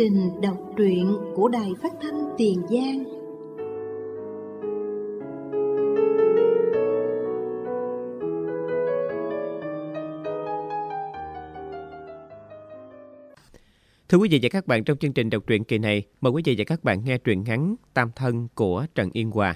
trình đọc truyện của Đài Phát thanh Tiền Giang. Thưa quý vị và các bạn, trong chương trình đọc truyện kỳ này, mời quý vị và các bạn nghe truyện ngắn Tam Thân của Trần Yên Hòa.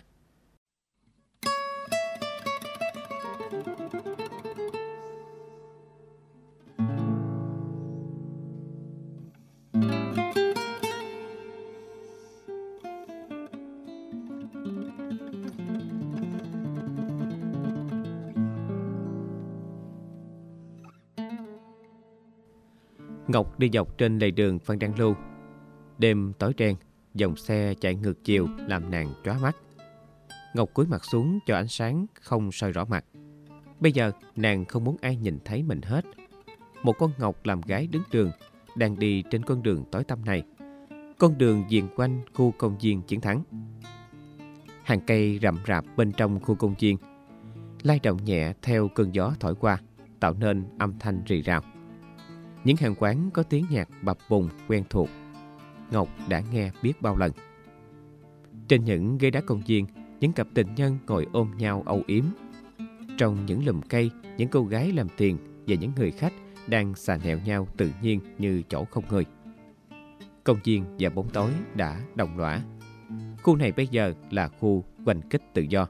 Ngọc đi dọc trên lề đường Phan Đăng Lưu. Đêm tối đen, dòng xe chạy ngược chiều làm nàng chóa mắt. Ngọc cúi mặt xuống cho ánh sáng không soi rõ mặt. Bây giờ nàng không muốn ai nhìn thấy mình hết. Một con Ngọc làm gái đứng đường, đang đi trên con đường tối tăm này. Con đường viền quanh khu công viên Chiến Thắng. Hàng cây rậm rạp bên trong khu công viên lay động nhẹ theo cơn gió thổi qua, tạo nên âm thanh rì rào. Những hàng quán có tiếng nhạc bập bùng quen thuộc, Ngọc đã nghe biết bao lần. Trên những ghế đá công viên, những cặp tình nhân ngồi ôm nhau âu yếm. Trong những lùm cây, những cô gái làm tiền và những người khách đang xà nẹo nhau tự nhiên như chỗ không người. Công viên và bóng tối đã đồng lõa. Khu này bây giờ là khu oanh kích tự do.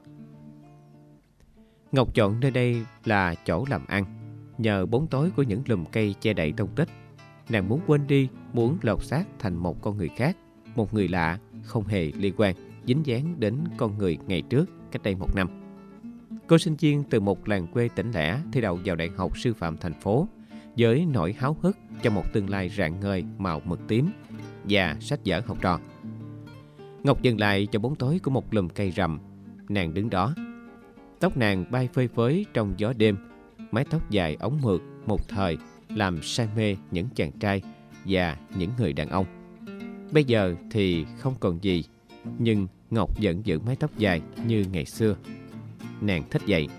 Ngọc chọn nơi đây là chỗ làm ăn. Nhờ bóng tối của những lùm cây che đậy tung tích, nàng muốn quên đi, muốn lột xác thành một con người khác, một người lạ, không hề liên quan, dính dáng đến con người ngày trước, cách đây 1 năm. Cô sinh viên từ một làng quê tỉnh lẻ thi đậu vào Đại học Sư phạm thành phố, với nỗi háo hức cho một tương lai rạng ngời màu mực tím và sách vở học trò. Ngọc dừng lại cho bóng tối của một lùm cây rậm. Nàng đứng đó. Tóc nàng bay phơi phới trong gió đêm. Mái tóc dài ống mượt một thời làm say mê những chàng trai và những người đàn ông. Bây giờ thì không còn gì, nhưng Ngọc vẫn giữ mái tóc dài như ngày xưa. Nàng thích vậy.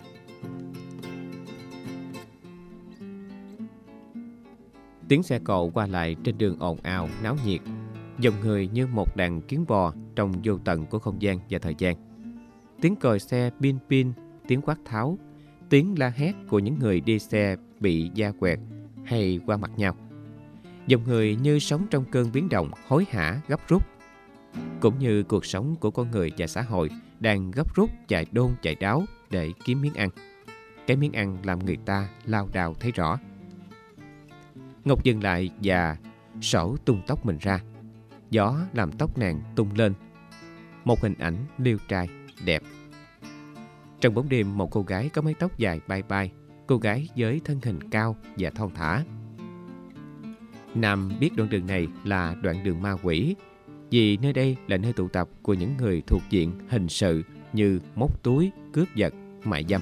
Tiếng xe cộ qua lại trên đường ồn ào náo nhiệt, dòng người như một đàn kiến bò trong vô tận của không gian và thời gian. Tiếng còi xe pin pin, tiếng quát tháo, tiếng la hét của những người đi xe bị va quẹt hay qua mặt nhau. Dòng người như sống trong cơn biến động hối hả gấp rút. Cũng như cuộc sống của con người và xã hội đang gấp rút chạy đôn chạy đáo để kiếm miếng ăn. Cái miếng ăn làm người ta lao đao thấy rõ. Ngọc dừng lại và xõa tung tóc mình ra. Gió làm tóc nàng tung lên. Một hình ảnh liêu trai, đẹp. Trong bóng đêm, một cô gái có mái tóc dài bay bay, cô gái với thân hình cao và thon thả. Nam biết đoạn đường này là đoạn đường ma quỷ, vì nơi đây là nơi tụ tập của những người thuộc diện hình sự như móc túi, cướp giật, mại dâm.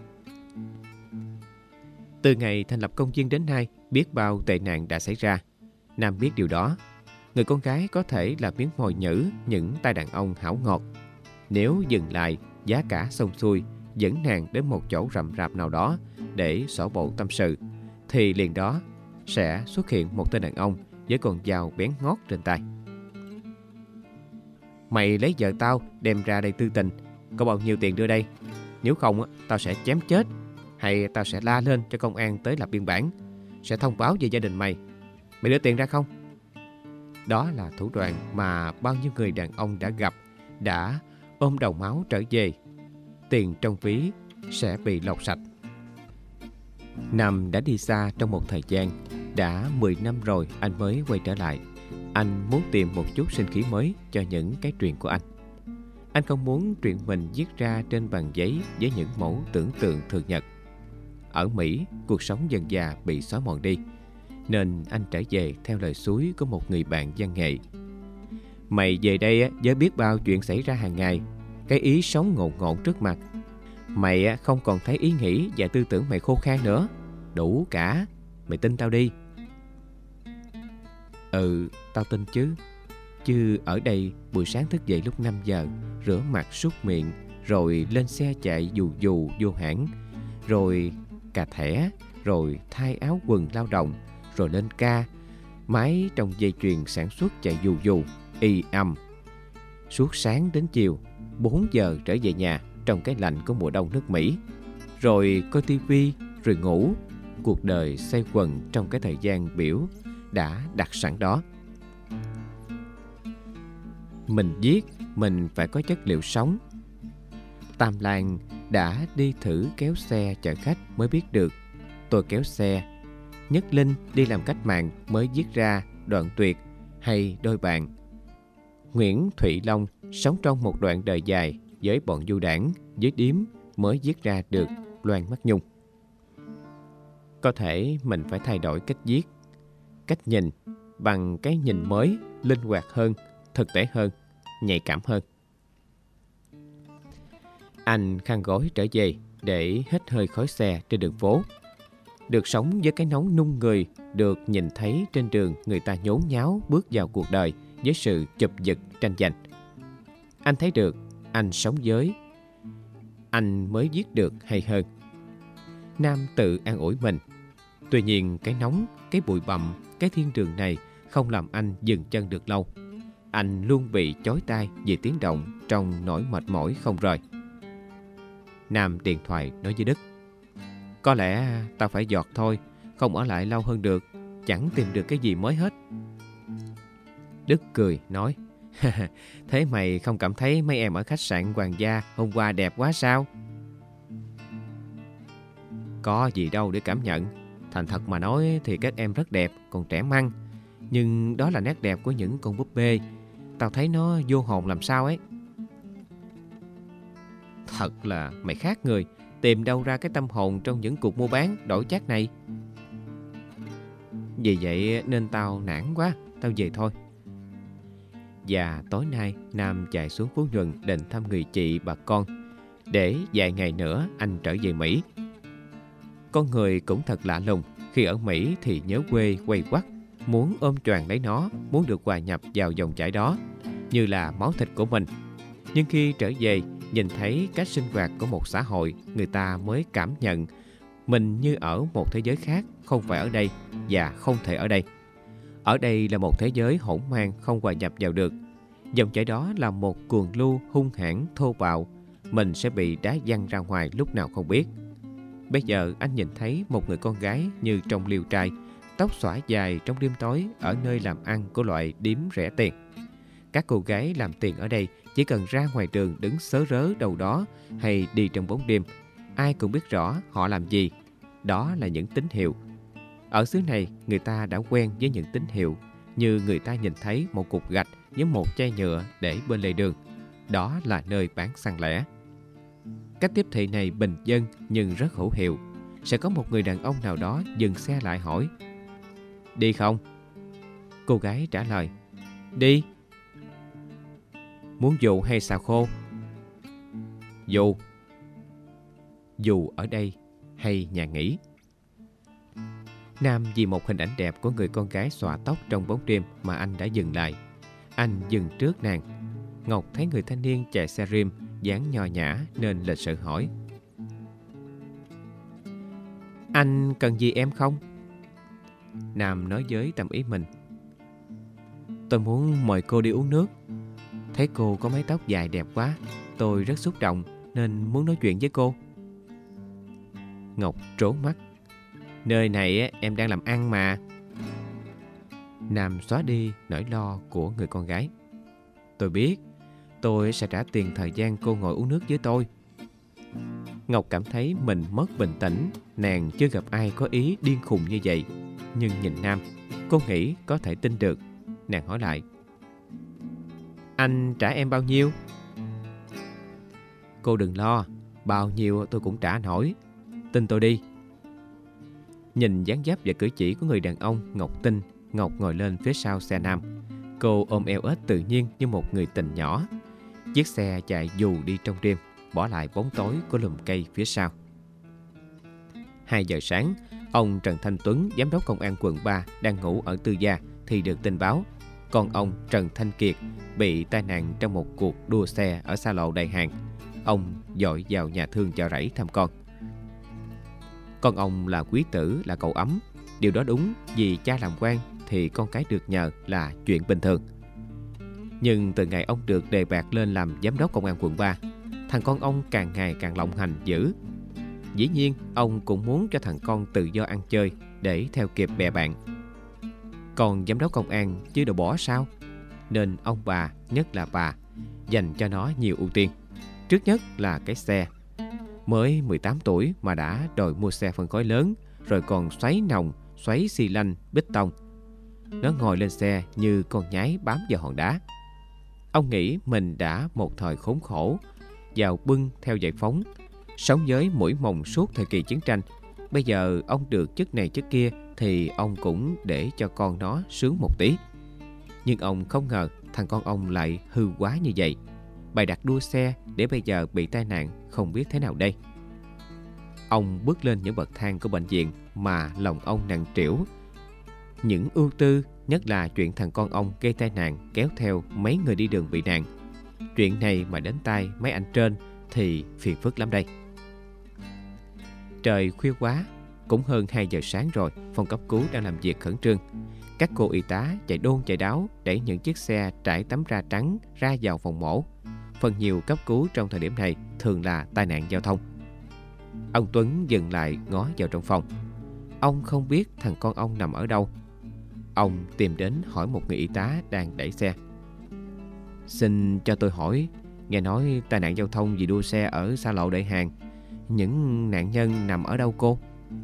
Từ ngày thành lập công viên đến nay, biết bao tệ nạn đã xảy ra. Nam biết điều đó. Người con gái có thể là miếng mồi nhử những tay đàn ông hảo ngọt. Nếu dừng lại, giá cả xong xuôi, dẫn nàng đến một chỗ rậm rạp nào đó để xỏ bộ tâm sự, thì liền đó sẽ xuất hiện một tên đàn ông với con dao bén ngót trên tay. Mày lấy vợ tao đem ra đây tư tình, có bao nhiêu tiền đưa đây? Nếu không, tao sẽ chém chết, hay tao sẽ la lên cho công an tới lập biên bản, sẽ thông báo về gia đình mày. Mày đưa tiền ra không? Đó là thủ đoạn mà bao nhiêu người đàn ông đã gặp, đã ôm đầu máu trở về. Tiền trong ví sẽ bị lột sạch. Nam đã đi xa trong một thời gian. Đã 10 năm rồi anh mới quay trở lại. Anh muốn tìm một chút sinh khí mới cho những cái truyện của anh. Anh không muốn truyện mình viết ra trên bàn giấy với những mẫu tưởng tượng thường nhật. Ở Mỹ, cuộc sống dần dà bị xóa mòn đi, nên anh trở về theo lời xúi của một người bạn văn nghệ. Mày về đây với biết bao chuyện xảy ra hàng ngày, cái ý sống ngột ngột trước mặt. Mày không còn thấy ý nghĩ và tư tưởng mày khô khan nữa. Đủ cả, mày tin tao đi. Tao tin chứ. Chứ ở đây buổi sáng thức dậy lúc 5 giờ, rửa mặt súc miệng, rồi lên xe chạy dù dù vô hãng, rồi cà thẻ, rồi thay áo quần lao động, rồi lên ca, Máy trong dây chuyền sản xuất chạy dù dù, y ầm. Suốt sáng đến chiều, 4 giờ trở về nhà trong cái lạnh của mùa đông nước Mỹ. Rồi coi tivi, rồi ngủ. Cuộc đời xoay quần trong cái thời gian biểu đã đặt sẵn đó. Mình viết, mình phải có chất liệu sống. Tam Lan đã đi thử kéo xe chở khách mới biết được. Tôi kéo xe. Nhất Linh đi làm cách mạng mới viết ra Đoạn Tuyệt hay Đôi Bạn. Nguyễn Thụy Long sống trong một đoạn đời dài với bọn du đảng, với điếm mới viết ra được Loan Mắt Nhung. Có thể mình phải thay đổi cách viết, cách nhìn bằng cái nhìn mới, linh hoạt hơn, thực tế hơn, nhạy cảm hơn. Anh khăn gói trở về để hít hơi khói xe trên đường phố. Được sống với cái nóng nung người, được nhìn thấy trên đường người ta nhốn nháo bước vào cuộc đời với sự chụp giật tranh giành. Anh thấy được, anh sống với, anh mới viết được hay hơn. Nam tự an ủi mình. Tuy nhiên cái nóng, cái bụi bặm, cái thiên đường này không làm anh dừng chân được lâu. Anh luôn bị chói tai vì tiếng động trong nỗi mệt mỏi không rời. Nam điện thoại nói với Đức. Có lẽ tao phải dọt thôi, không ở lại lâu hơn được, chẳng tìm được cái gì mới hết. Đức cười nói, thế mày không cảm thấy mấy em ở khách sạn Hoàng gia hôm qua đẹp quá sao? Có gì đâu để cảm nhận. Thành thật mà nói thì các em rất đẹp, còn trẻ măng. Nhưng đó là nét đẹp của những con búp bê. Tao thấy nó vô hồn làm sao ấy. Thật là mày khác người. Tìm đâu ra cái tâm hồn trong những cuộc mua bán đổi chác này. Vì vậy nên tao nản quá, tao về thôi. Và tối nay Nam chạy xuống Phú Nhuận định thăm người chị bà con, để vài ngày nữa anh trở về Mỹ. Con người cũng thật lạ lùng. Khi ở Mỹ thì nhớ quê quay quắt, muốn ôm choàng lấy nó, muốn được hòa nhập vào dòng chảy đó, như là máu thịt của mình. Nhưng khi trở về, nhìn thấy cách sinh hoạt của một xã hội, người ta mới cảm nhận mình như ở một thế giới khác, không phải ở đây và không thể ở đây. Ở đây là một thế giới hỗn mang không hòa nhập vào được. Dòng chảy đó là một cuồng lưu hung hãn thô bạo, mình sẽ bị đá văng ra ngoài lúc nào không biết. Bây giờ anh nhìn thấy một người con gái như trong liều trai, tóc xõa dài trong đêm tối ở nơi làm ăn của loại điếm rẻ tiền. Các cô gái làm tiền ở đây chỉ cần ra ngoài đường đứng sớ rớ đâu đó hay đi trong bóng đêm, ai cũng biết rõ họ làm gì. Đó là những tín hiệu. Ở xứ này, người ta đã quen với những tín hiệu, như người ta nhìn thấy một cục gạch với một chai nhựa để bên lề đường. Đó là nơi bán xăng lẻ. Cách tiếp thị này bình dân nhưng rất hữu hiệu. Sẽ có một người đàn ông nào đó dừng xe lại hỏi, đi không? Cô gái trả lời, đi. Muốn dù hay xào khô? Dù. Dù ở đây hay nhà nghỉ? Nam vì một hình ảnh đẹp của người con gái xõa tóc trong bóng đêm mà anh đã dừng lại. Anh dừng trước nàng. Ngọc thấy người thanh niên chạy xe rim, dáng nho nhã nên lịch sự hỏi, anh cần gì em không? Nam nói với tâm ý mình, tôi muốn mời cô đi uống nước. Thấy cô có mái tóc dài đẹp quá, tôi rất xúc động nên muốn nói chuyện với cô. Ngọc trố mắt, nơi này em đang làm ăn mà. Nam xóa đi nỗi lo của người con gái. Tôi biết, tôi sẽ trả tiền thời gian cô ngồi uống nước với tôi. Ngọc cảm thấy mình mất bình tĩnh. Nàng chưa gặp ai có ý điên khùng như vậy. Nhưng nhìn Nam, cô nghĩ có thể tin được. Nàng hỏi lại, anh trả em bao nhiêu? Cô đừng lo, bao nhiêu tôi cũng trả nổi. Tin tôi đi. Nhìn dáng dấp và cử chỉ của người đàn ông, Ngọc tin. Ngọc ngồi lên phía sau xe Nam. Cô ôm eo ếch tự nhiên như một người tình nhỏ. Chiếc xe chạy dù đi trong đêm, bỏ lại bóng tối của lùm cây phía sau. 2 giờ sáng, ông Trần Thanh Tuấn, giám đốc công an quận 3 đang ngủ ở tư gia thì được tin báo con ông Trần Thanh Kiệt bị tai nạn trong một cuộc đua xe ở xa lộ Đại Hàng. Ông dội vào nhà thương Chợ Rẫy thăm con. Con ông là quý tử, là cậu ấm. Điều đó đúng vì cha làm quan, thì con cái được nhờ là chuyện bình thường. Nhưng từ ngày ông được đề bạt lên làm giám đốc công an quận 3, thằng con ông càng ngày càng lộng hành dữ. Dĩ nhiên, ông cũng muốn cho thằng con tự do ăn chơi để theo kịp bè bạn. Còn giám đốc công an chứ đâu bỏ sao? Nên ông bà, nhất là bà, dành cho nó nhiều ưu tiên. Trước nhất là cái xe. Mới 18 tuổi mà đã đòi mua xe phân khối lớn, rồi còn xoáy nòng, xoáy xi lanh, bê tông. Nó ngồi lên xe như con nhái bám vào hòn đá. Ông nghĩ mình đã một thời khốn khổ, vào bưng theo giải phóng, sống với mũi mồng suốt thời kỳ chiến tranh. Bây giờ ông được chức này chức kia thì ông cũng để cho con nó sướng một tí. Nhưng ông không ngờ thằng con ông lại hư quá như vậy. Bày đặt đua xe để bây giờ bị tai nạn không biết thế nào đây. Ông bước lên những bậc thang của bệnh viện mà lòng ông nặng trĩu. Những ưu tư, nhất là chuyện thằng con ông gây tai nạn kéo theo mấy người đi đường bị nạn. Chuyện này mà đến tai mấy anh trên thì phiền phức lắm đây. Trời khuya quá, cũng hơn 2 giờ sáng rồi. Phòng cấp cứu đang làm việc khẩn trương. Các cô y tá chạy đôn chạy đáo đẩy những chiếc xe trải tấm da trắng ra vào phòng mổ. Phần nhiều cấp cứu trong thời điểm này thường là tai nạn giao thông. Ông Tuấn dừng lại ngó vào trong phòng. Ông không biết thằng con ông nằm ở đâu. Ông tìm đến hỏi một người y tá đang đẩy xe. Xin cho tôi hỏi, nghe nói tai nạn giao thông vì đua xe ở xa lộ Đại Hàng, những nạn nhân nằm ở đâu cô?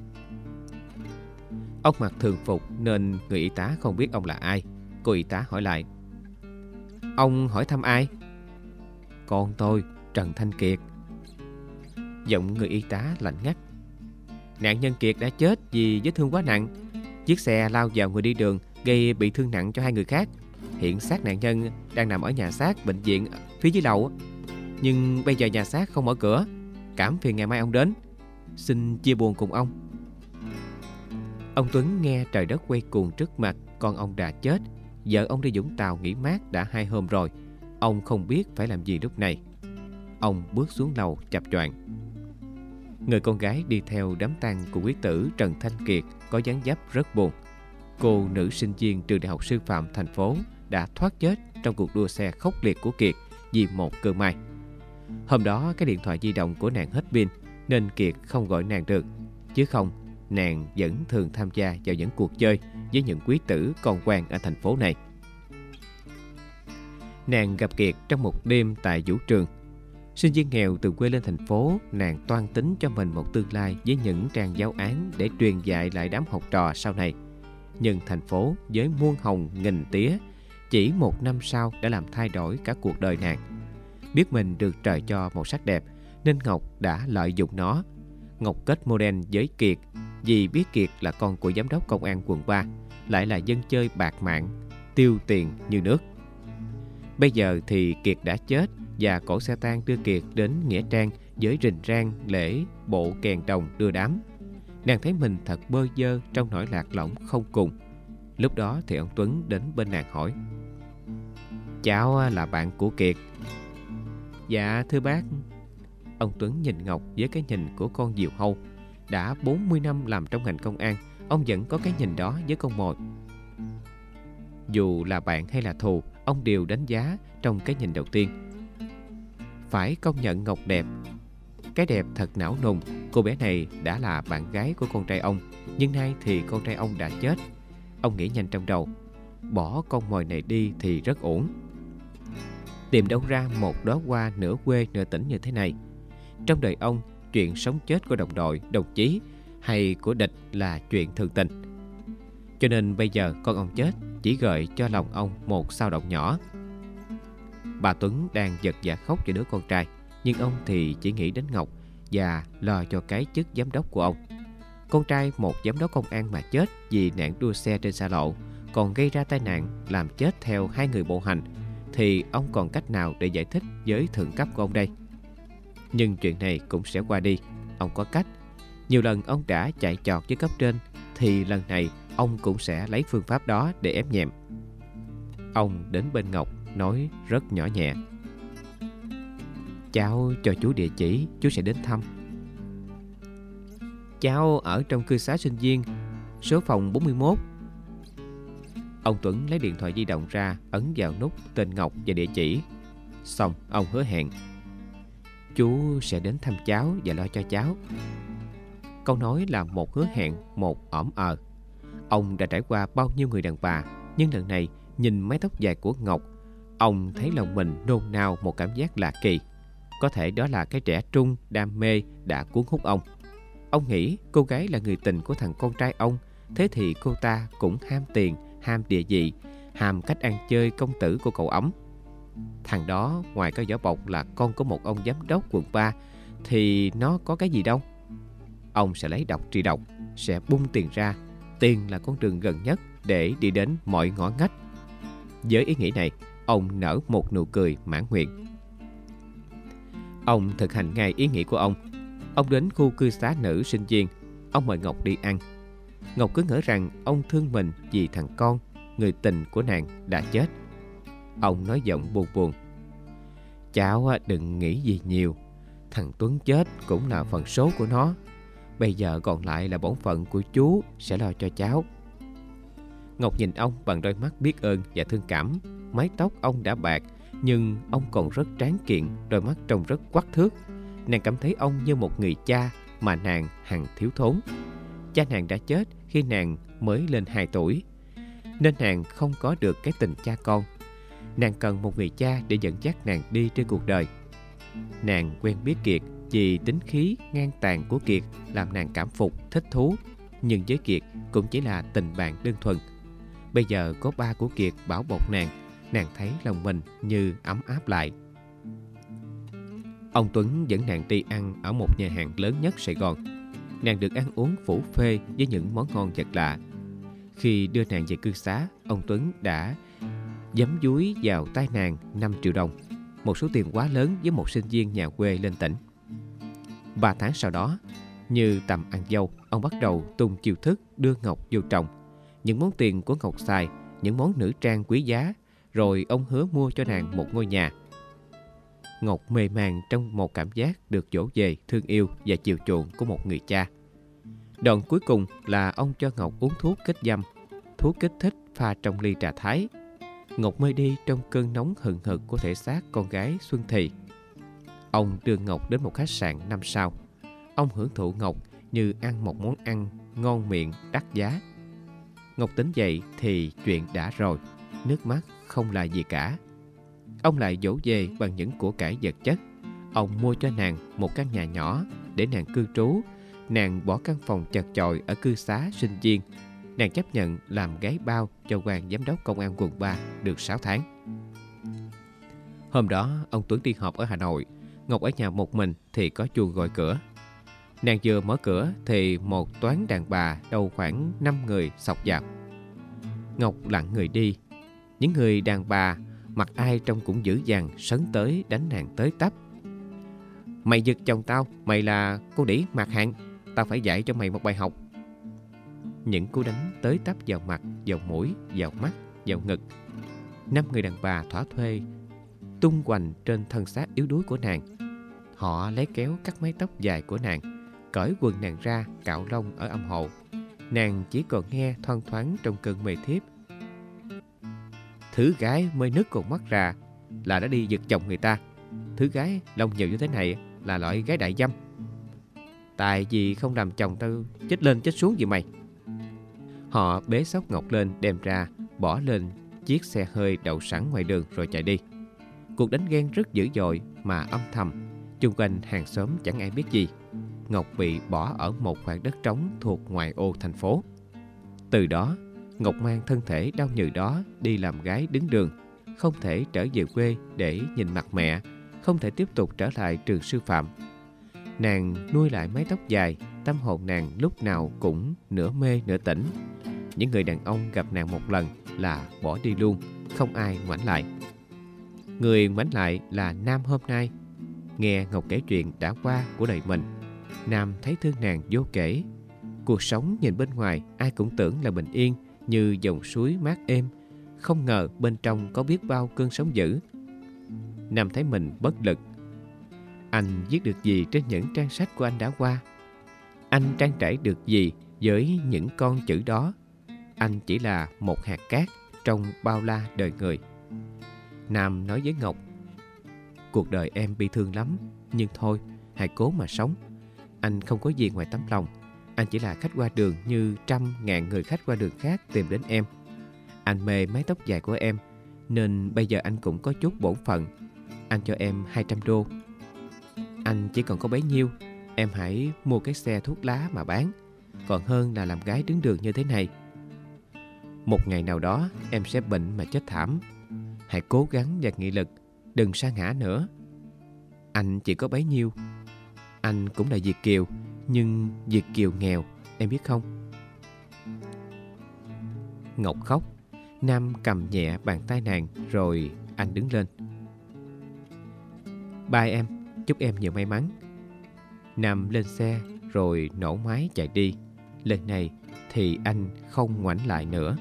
Ông mặc thường phục nên người y tá không biết ông là ai. Cô y tá hỏi lại. Ông hỏi thăm ai? Con tôi, Trần Thanh Kiệt. Giọng người y tá lạnh ngắt. Nạn nhân Kiệt đã chết vì vết thương quá nặng. Chiếc xe lao vào người đi đường gây bị thương nặng cho 2 người khác. Hiện xác nạn nhân đang nằm ở nhà xác bệnh viện phía dưới lầu. Nhưng bây giờ nhà xác không mở cửa. Cảm phiền ngày mai ông đến. Xin chia buồn cùng ông. Ông Tuấn nghe trời đất quay cuồng trước mặt. Con ông đã chết. Vợ ông đi Vũng Tàu nghỉ mát đã 2 hôm rồi. Ông không biết phải làm gì lúc này. Ông bước xuống lầu chập choạng. Người con gái đi theo đám tang của quý tử Trần Thanh Kiệt có dáng dấp rất buồn. Cô nữ sinh viên trường Đại học Sư phạm thành phố đã thoát chết trong cuộc đua xe khốc liệt của Kiệt vì một cơ may. Hôm đó cái điện thoại di động của nàng hết pin nên Kiệt không gọi nàng được. Chứ không, nàng vẫn thường tham gia vào những cuộc chơi với những quý tử con quan ở thành phố này. Nàng gặp Kiệt trong một đêm tại vũ trường. Sinh viên nghèo từ quê lên thành phố, nàng toan tính cho mình một tương lai với những trang giáo án để truyền dạy lại đám học trò sau này. Nhưng thành phố với muôn hồng nghìn tía, chỉ 1 năm sau đã làm thay đổi cả cuộc đời nàng. Biết mình được trời cho màu sắc đẹp nên Ngọc đã lợi dụng nó. Ngọc kết model với Kiệt vì biết Kiệt là con của giám đốc công an quận 3, lại là dân chơi bạc mạng, tiêu tiền như nước. Bây giờ thì Kiệt đã chết và cỗ xe tang đưa Kiệt đến Nghĩa Trang với rình rang lễ bộ kèn đồng đưa đám. Nàng thấy mình thật bơ vơ trong nỗi lạc lõng không cùng. Lúc đó thì ông Tuấn đến bên nàng hỏi. Cháu là bạn của Kiệt? Dạ thưa bác. Ông Tuấn nhìn Ngọc với cái nhìn của con diều hâu. Đã 40 năm làm trong ngành công an, ông vẫn có cái nhìn đó với con mồi. Dù là bạn hay là thù, ông đều đánh giá trong cái nhìn đầu tiên. Phải công nhận Ngọc đẹp. Cái đẹp thật não nùng. Cô bé này đã là bạn gái của con trai ông, nhưng nay thì con trai ông đã chết. Ông nghĩ nhanh trong đầu, bỏ con mồi này đi thì rất ổn. Tìm đâu ra một đóa hoa nửa quê nửa tỉnh như thế này. Trong đời ông, chuyện sống chết của đồng đội, đồng chí hay của địch là chuyện thường tình. Cho nên bây giờ con ông chết chỉ gợi cho lòng ông một xao động nhỏ. Bà Tuấn đang giật dạ khóc cho đứa con trai, nhưng ông thì chỉ nghĩ đến Ngọc và lo cho cái chức giám đốc của ông. Con trai một giám đốc công an mà chết vì nạn đua xe trên xa lộ, còn gây ra tai nạn làm chết theo 2 người bộ hành, thì ông còn cách nào để giải thích với thượng cấp của ông đây? Nhưng chuyện này cũng sẽ qua đi. Ông có cách. Nhiều lần ông đã chạy chọt với cấp trên, thì lần này ông cũng sẽ lấy phương pháp đó để ép nhẹm. Ông đến bên Ngọc nói rất nhỏ nhẹ. Cháu cho chú địa chỉ, chú sẽ đến thăm. Cháu ở trong cư xá sinh viên, số phòng 41. Ông Tuấn lấy điện thoại di động ra, ấn vào nút tên Ngọc và địa chỉ. Xong ông hứa hẹn: chú sẽ đến thăm cháu và lo cho cháu. Câu nói là một hứa hẹn, một ỏm ờ. Ông đã trải qua bao nhiêu người đàn bà, nhưng lần này nhìn mái tóc dài của Ngọc, ông thấy lòng mình nôn nao một cảm giác lạ kỳ. Có thể đó là cái trẻ trung, đam mê đã cuốn hút ông. Ông nghĩ cô gái là người tình của thằng con trai ông, thế thì cô ta cũng ham tiền, ham địa vị, ham cách ăn chơi công tử của cậu ấm. Thằng đó ngoài cái vỏ bọc là con của một ông giám đốc quận 3 thì nó có cái gì đâu. Ông sẽ lấy độc trị độc, sẽ bung tiền ra. Tiền là con đường gần nhất để đi đến mọi ngõ ngách. Với ý nghĩ này, ông nở một nụ cười mãn nguyện. Ông thực hành ngay ý nghĩ của ông. Ông đến khu cư xá nữ sinh viên. Ông mời Ngọc đi ăn. Ngọc cứ ngỡ rằng ông thương mình vì thằng con, người tình của nàng đã chết. Ông nói giọng buồn buồn: cháu đừng nghĩ gì nhiều. Thằng Tuấn chết cũng là phần số của nó. Bây giờ còn lại là bổn phận của chú sẽ lo cho cháu. Ngọc nhìn ông bằng đôi mắt biết ơn và thương cảm. Mái tóc ông đã bạc, nhưng ông còn rất tráng kiện, đôi mắt trông rất quắc thước. Nàng cảm thấy ông như một người cha mà nàng hằng thiếu thốn. Cha nàng đã chết khi nàng mới lên 2 tuổi, nên nàng không có được cái tình cha con. Nàng cần một người cha để dẫn dắt nàng đi trên cuộc đời. Nàng quen biết Kiệt vì tính khí ngang tàn của Kiệt làm nàng cảm phục, thích thú. Nhưng với Kiệt cũng chỉ là tình bạn đơn thuần. Bây giờ có ba của Kiệt bảo bọc nàng, nàng thấy lòng mình như ấm áp lại. Ông Tuấn dẫn nàng đi ăn ở một nhà hàng lớn nhất Sài Gòn. Nàng được ăn uống phủ phê với những món ngon vật lạ. Khi đưa nàng về cư xá, ông Tuấn đã giấm dúi vào tay nàng 5 triệu đồng, một số tiền quá lớn với một sinh viên nhà quê lên tỉnh. 3 tháng sau đó, như tầm ăn dâu, ông bắt đầu tung chiêu thức đưa Ngọc vô chồng. Những món tiền của Ngọc xài, những món nữ trang quý giá, rồi ông hứa mua cho nàng một ngôi nhà. Ngọc mê man trong một cảm giác được dỗ về, thương yêu và chiều chuộng của một người cha. Đoạn cuối cùng là ông cho Ngọc uống thuốc kích dâm, thuốc kích thích pha trong ly trà thái. Ngọc mê đi trong cơn nóng hừng hực của thể xác con gái Xuân Thì. Ông đưa Ngọc đến một khách sạn 5 sao. Ông hưởng thụ Ngọc như ăn một món ăn ngon miệng đắt giá. Ngọc tỉnh dậy thì chuyện đã rồi, nước mắt không là gì cả. Ông lại dỗ về bằng những của cải vật chất. Ông mua cho nàng một căn nhà nhỏ để nàng cư trú. Nàng bỏ căn phòng chật chội ở cư xá sinh viên. Nàng chấp nhận làm gái bao cho quan giám đốc công an quận 3 được 6 tháng. Hôm đó ông Tuấn đi họp ở Hà Nội. Ngọc ở nhà một mình thì có chuông gọi cửa. Nàng vừa mở cửa thì một toán đàn bà đâu khoảng 5 người xộc vào. Ngọc lặng người đi. Những người đàn bà mặt ai trông cũng dữ dằn sấn tới đánh nàng tới tấp. Mày giật chồng tao, mày là cô đĩ mặt hạng, tao phải dạy cho mày một bài học. Những cú đánh tới tấp vào mặt, vào mũi, vào mắt, vào ngực. 5 người đàn bà thỏa thuê tung hoành trên thân xác yếu đuối của nàng. Họ lấy kéo cắt mái tóc dài của nàng, cởi quần nàng ra cạo lông ở âm hộ. Nàng chỉ còn nghe thoang thoáng trong cơn mê thiếp: thứ gái mới nứt còn mắt ra là đã đi giật chồng người ta. Thứ gái lông nhiều như thế này là loại gái đại dâm. Tại vì không làm chồng tao chết lên chết xuống vậy mày. Họ bế xốc Ngọc lên đem ra, bỏ lên chiếc xe hơi đậu sẵn ngoài đường rồi chạy đi. Cuộc đánh ghen rất dữ dội mà âm thầm. Chung quanh hàng xóm chẳng ai biết gì. Ngọc bị bỏ ở một khoảng đất trống thuộc ngoại ô thành phố. Từ đó, Ngọc mang thân thể đau nhừ đó đi làm gái đứng đường. Không thể trở về quê để nhìn mặt mẹ, không thể tiếp tục trở lại trường sư phạm. Nàng nuôi lại mái tóc dài, tâm hồn nàng lúc nào cũng nửa mê nửa tỉnh. Những người đàn ông gặp nàng một lần là bỏ đi luôn, không ai ngoảnh lại. Người ngoảnh lại là Nam hôm nay. Nghe Ngọc kể chuyện đã qua của đời mình, Nam thấy thương nàng vô kể. Cuộc sống nhìn bên ngoài ai cũng tưởng là bình yên như dòng suối mát êm, không ngờ bên trong có biết bao cơn sóng dữ. Nam thấy mình bất lực. Anh viết được gì trên những trang sách của anh đã qua? Anh trang trải được gì với những con chữ đó? Anh chỉ là một hạt cát trong bao la đời người. Nam nói với Ngọc: cuộc đời em bi thương lắm, nhưng thôi, hãy cố mà sống. Anh không có gì ngoài tấm lòng. Anh chỉ là khách qua đường như trăm ngàn người khách qua đường khác tìm đến em. Anh mê mái tóc dài của em, nên bây giờ anh cũng có chút bổn phận. Anh cho em 200 đô. Anh chỉ còn có bấy nhiêu. Em hãy mua cái xe thuốc lá mà bán, còn hơn là làm gái đứng đường như thế này. Một ngày nào đó em sẽ bệnh mà chết thảm. Hãy cố gắng và nghị lực, đừng sa ngã nữa. Anh chỉ có bấy nhiêu. Anh cũng là Việt kiều, nhưng Việt kiều nghèo, em biết không? Ngọc khóc. Nam cầm nhẹ bàn tay nàng, rồi anh đứng lên. Bye em, chúc em nhiều may mắn. Nam lên xe rồi nổ máy chạy đi. Lần này thì anh không ngoảnh lại nữa.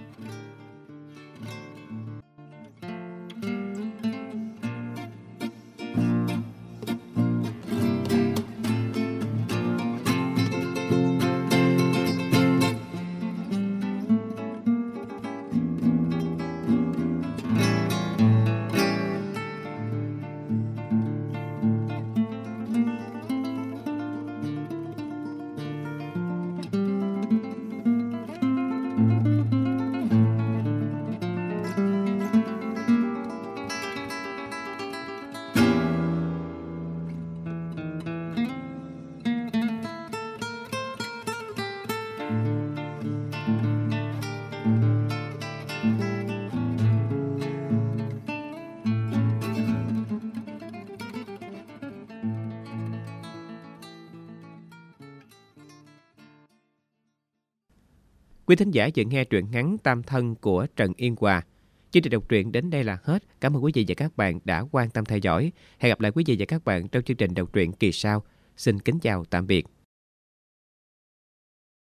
Quý thính giả vừa nghe truyện ngắn Tam Thân của Trần Yên Hòa. Chương trình đọc truyện đến đây là hết. Cảm ơn quý vị và các bạn đã quan tâm theo dõi. Hẹn gặp lại quý vị và các bạn trong chương trình đọc truyện kỳ sau. Xin kính chào tạm biệt.